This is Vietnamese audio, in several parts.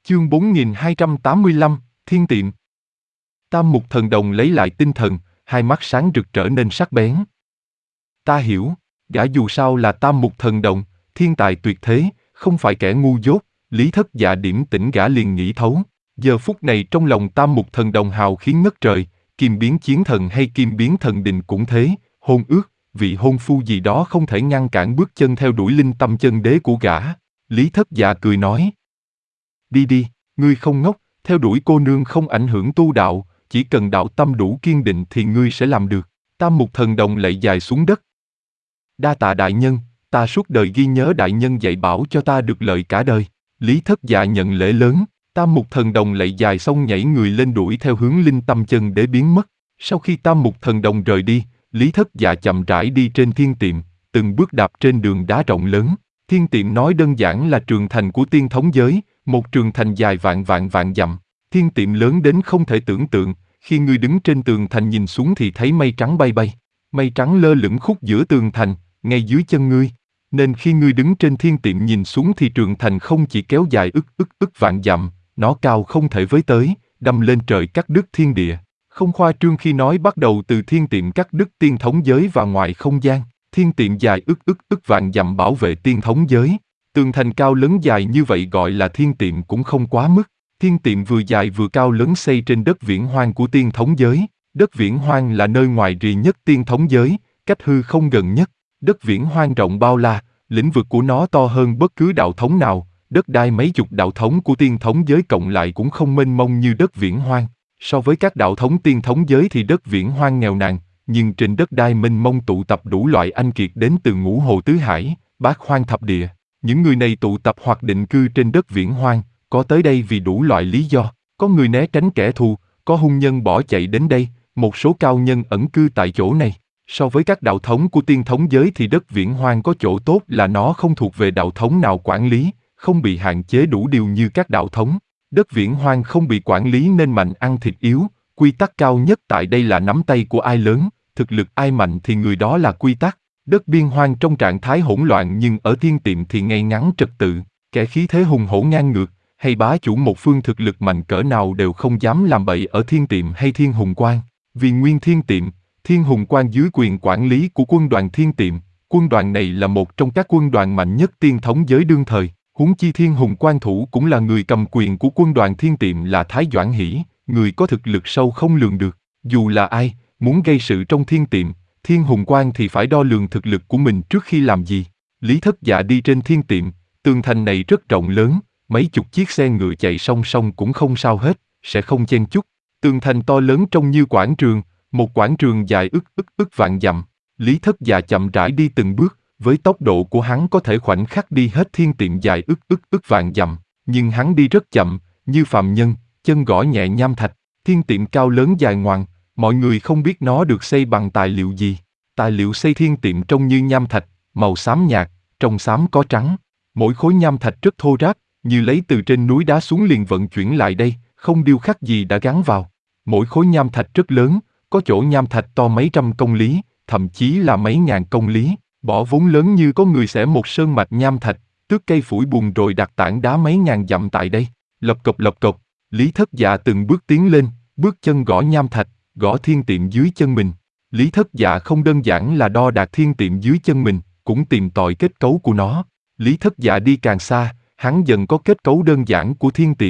Chương 4285, Thiên Tiệm. Tam Mục Thần Đồng lấy lại tinh thần, hai mắt sáng rực trở nên sắc bén. Ta hiểu, gã dù sao là Tam Mục Thần Đồng, thiên tài tuyệt thế, không phải kẻ ngu dốt. Lý Thất Dạ điểm tỉnh gã liền nghĩ thấu. Giờ phút này trong lòng Tam Mục Thần Đồng hào khí ngất trời, Kim Biến Chiến Thần hay Kim Biến Thần Đình cũng thế, hôn ước, vị hôn phu gì đó không thể ngăn cản bước chân theo đuổi linh tâm chân đế của gã. Lý Thất Dạ cười nói. Đi đi, ngươi không ngốc, theo đuổi cô nương không ảnh hưởng tu đạo, chỉ cần đạo tâm đủ kiên định thì ngươi sẽ làm được. Tam Mục Thần Đồng lạy dài xuống đất. Đa tạ đại nhân, ta suốt đời ghi nhớ đại nhân dạy bảo cho ta được lợi cả đời. Lý Thất Dạ nhận lễ lớn, Tam Mục Thần Đồng lạy dài xong nhảy người lên đuổi theo hướng linh tâm chân để biến mất. Sau khi Tam Mục Thần Đồng rời đi, Lý Thất Dạ chậm rãi đi trên thiên tiệm, từng bước đạp trên đường đá rộng lớn. Thiên tiệm nói đơn giản là trường thành của tiên thống giới, một trường thành dài vạn dặm. Thiên tiệm lớn đến không thể tưởng tượng, khi ngươi đứng trên tường thành nhìn xuống thì thấy mây trắng bay bay. Mây trắng lơ lửng khúc giữa tường thành, ngay dưới chân ngươi. Nên khi ngươi đứng trên thiên tiệm nhìn xuống thì trường thành không chỉ kéo dài ức vạn dặm, nó cao không thể với tới, đâm lên trời cắt đứt thiên địa. Không khoa trương khi nói bắt đầu từ thiên tiệm cắt đứt tiên thống giới và ngoài không gian. Thiên tiệm dài ức vạn dặm bảo vệ tiên thống giới. Tường thành cao lớn dài như vậy gọi là thiên tiệm cũng không quá mức. Thiên tiệm vừa dài vừa cao lớn xây trên đất viễn hoang của tiên thống giới. Đất viễn hoang là nơi ngoài rìa nhất tiên thống giới, cách hư không gần nhất. Đất viễn hoang rộng bao la, lĩnh vực của nó to hơn bất cứ đạo thống nào. Đất đai mấy chục đạo thống của tiên thống giới cộng lại cũng không mênh mông như đất viễn hoang. So với các đạo thống tiên thống giới thì đất viễn hoang nghèo nàn, nhưng trên đất đai mênh mông tụ tập đủ loại anh kiệt đến từ ngũ hồ tứ hải, bát hoang thập địa. Những người này tụ tập hoặc định cư trên đất viễn hoang, có tới đây vì đủ loại lý do. Có người né tránh kẻ thù, có hung nhân bỏ chạy đến đây, một số cao nhân ẩn cư tại chỗ này. So với các đạo thống của tiên thống giới thì đất viễn hoang có chỗ tốt là nó không thuộc về đạo thống nào quản lý, không bị hạn chế đủ điều như các đạo thống. Đất viễn hoang không bị quản lý nên mạnh ăn thịt yếu, quy tắc cao nhất tại đây là nắm tay của ai lớn, thực lực ai mạnh thì người đó là quy tắc. Đất biên hoang trong trạng thái hỗn loạn nhưng ở thiên tiệm thì ngay ngắn trật tự, kẻ khí thế hùng hổ ngang ngược, hay bá chủ một phương thực lực mạnh cỡ nào đều không dám làm bậy ở thiên tiệm hay thiên hùng quan. Vì nguyên thiên tiệm, thiên hùng quan dưới quyền quản lý của quân đoàn thiên tiệm, quân đoàn này là một trong các quân đoàn mạnh nhất tiên thống giới đương thời. Huống chi thiên hùng quan thủ cũng là người cầm quyền của quân đoàn thiên tiệm là Thái Doãn Hỷ, người có thực lực sâu không lường được. Dù là ai, muốn gây sự trong thiên tiệm, thiên hùng quan thì phải đo lường thực lực của mình trước khi làm gì. Lý Thất Dạ đi trên thiên tiệm, tường thành này rất rộng lớn, mấy chục chiếc xe ngựa chạy song song cũng không sao hết, sẽ không chen chúc. Tường thành to lớn trông như quảng trường, một quảng trường dài ức vạn dặm. Lý Thất Dạ chậm rãi đi từng bước. Với tốc độ của hắn có thể khoảnh khắc đi hết thiên tiệm dài ức vạn dặm, nhưng hắn đi rất chậm, như phàm nhân, chân gõ nhẹ nham thạch. Thiên tiệm cao lớn dài ngoằng, mọi người không biết nó được xây bằng tài liệu gì. Tài liệu xây thiên tiệm trông như nham thạch, màu xám nhạt, trong xám có trắng. Mỗi khối nham thạch rất thô ráp, như lấy từ trên núi đá xuống liền vận chuyển lại đây, không điêu khắc gì đã gắn vào. Mỗi khối nham thạch rất lớn, có chỗ nham thạch to mấy trăm công lý, thậm chí là mấy ngàn công lý. Bỏ vốn lớn như có người xẻ một sơn mạch nham thạch, tước cây phủi bùn rồi đặt tảng đá mấy ngàn dặm tại đây. Lộc cộc, Lý Thất Dạ từng bước tiến lên, bước chân gõ nham thạch, gõ thiên tiệm dưới chân mình. Lý Thất Dạ không đơn giản là đo đạc thiên tiệm dưới chân mình, cũng tìm tòi kết cấu của nó. Lý Thất Dạ đi càng xa, hắn dần có kết cấu đơn giản của thiên tiệm.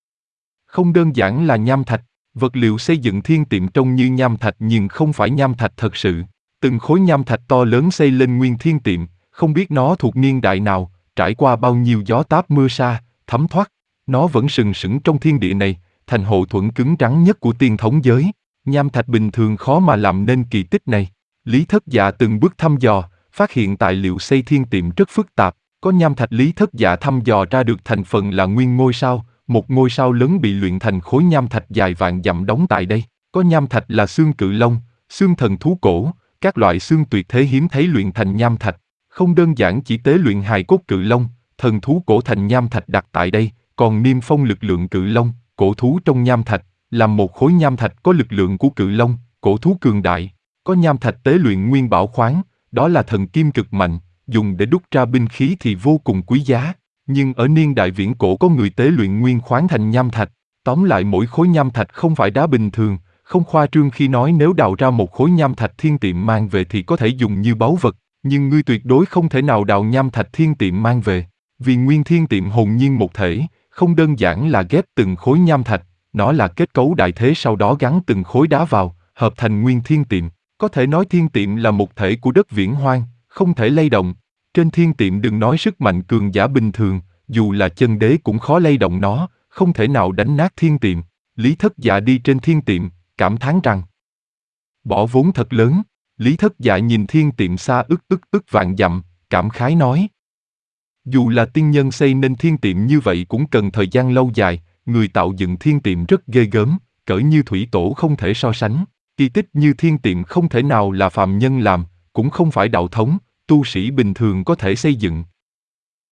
Không đơn giản là nham thạch, vật liệu xây dựng thiên tiệm trông như nham thạch nhưng không phải nham thạch thật sự. Từng khối nham thạch to lớn xây lên nguyên thiên tiệm, không biết nó thuộc niên đại nào, trải qua bao nhiêu gió táp mưa sa, thấm thoát, nó vẫn sừng sững trong thiên địa này, thành hộ thuẫn cứng rắn nhất của tiên thống giới. Nham thạch bình thường khó mà làm nên kỳ tích này. Lý Thất Dạ từng bước thăm dò, phát hiện tài liệu xây thiên tiệm rất phức tạp. Có nham thạch Lý Thất Dạ thăm dò ra được thành phần là nguyên ngôi sao, một ngôi sao lớn bị luyện thành khối nham thạch dài vạn dặm đóng tại đây. Có nham thạch là xương cự long, xương thần thú cổ, các loại xương tuyệt thế hiếm thấy luyện thành nham thạch. Không đơn giản chỉ tế luyện hài cốt cự long, thần thú cổ thành nham thạch đặt tại đây, còn niêm phong lực lượng cự long, cổ thú trong nham thạch, làm một khối nham thạch có lực lượng của cự long, cổ thú cường đại. Có nham thạch tế luyện nguyên bảo khoáng, đó là thần kim cực mạnh, dùng để đúc ra binh khí thì vô cùng quý giá. Nhưng ở niên đại viễn cổ có người tế luyện nguyên khoáng thành nham thạch. Tóm lại mỗi khối nham thạch không phải đá bình thường, không khoa trương khi nói nếu đào ra một khối nham thạch thiên tiệm mang về thì có thể dùng như báu vật, nhưng ngươi tuyệt đối không thể nào đào nham thạch thiên tiệm mang về. Vì nguyên thiên tiệm hồn nhiên một thể, không đơn giản là ghép từng khối nham thạch, nó là kết cấu đại thế sau đó gắn từng khối đá vào, hợp thành nguyên thiên tiệm. Có thể nói thiên tiệm là một thể của đất viễn hoang, không thể lay động. Trên thiên tiệm đừng nói sức mạnh cường giả bình thường, dù là chân đế cũng khó lay động nó, không thể nào đánh nát thiên tiệm. Lý Thất Dạ đi trên thiên tiệm, cảm thán rằng bỏ vốn thật lớn. Lý Thất Dạ nhìn thiên tiệm xa ức vạn dặm, cảm khái nói. Dù là tiên nhân xây nên thiên tiệm như vậy cũng cần thời gian lâu dài, người tạo dựng thiên tiệm rất ghê gớm, cỡ như thủy tổ không thể so sánh. Kỳ tích như thiên tiệm không thể nào là phàm nhân làm, cũng không phải đạo thống, tu sĩ bình thường có thể xây dựng,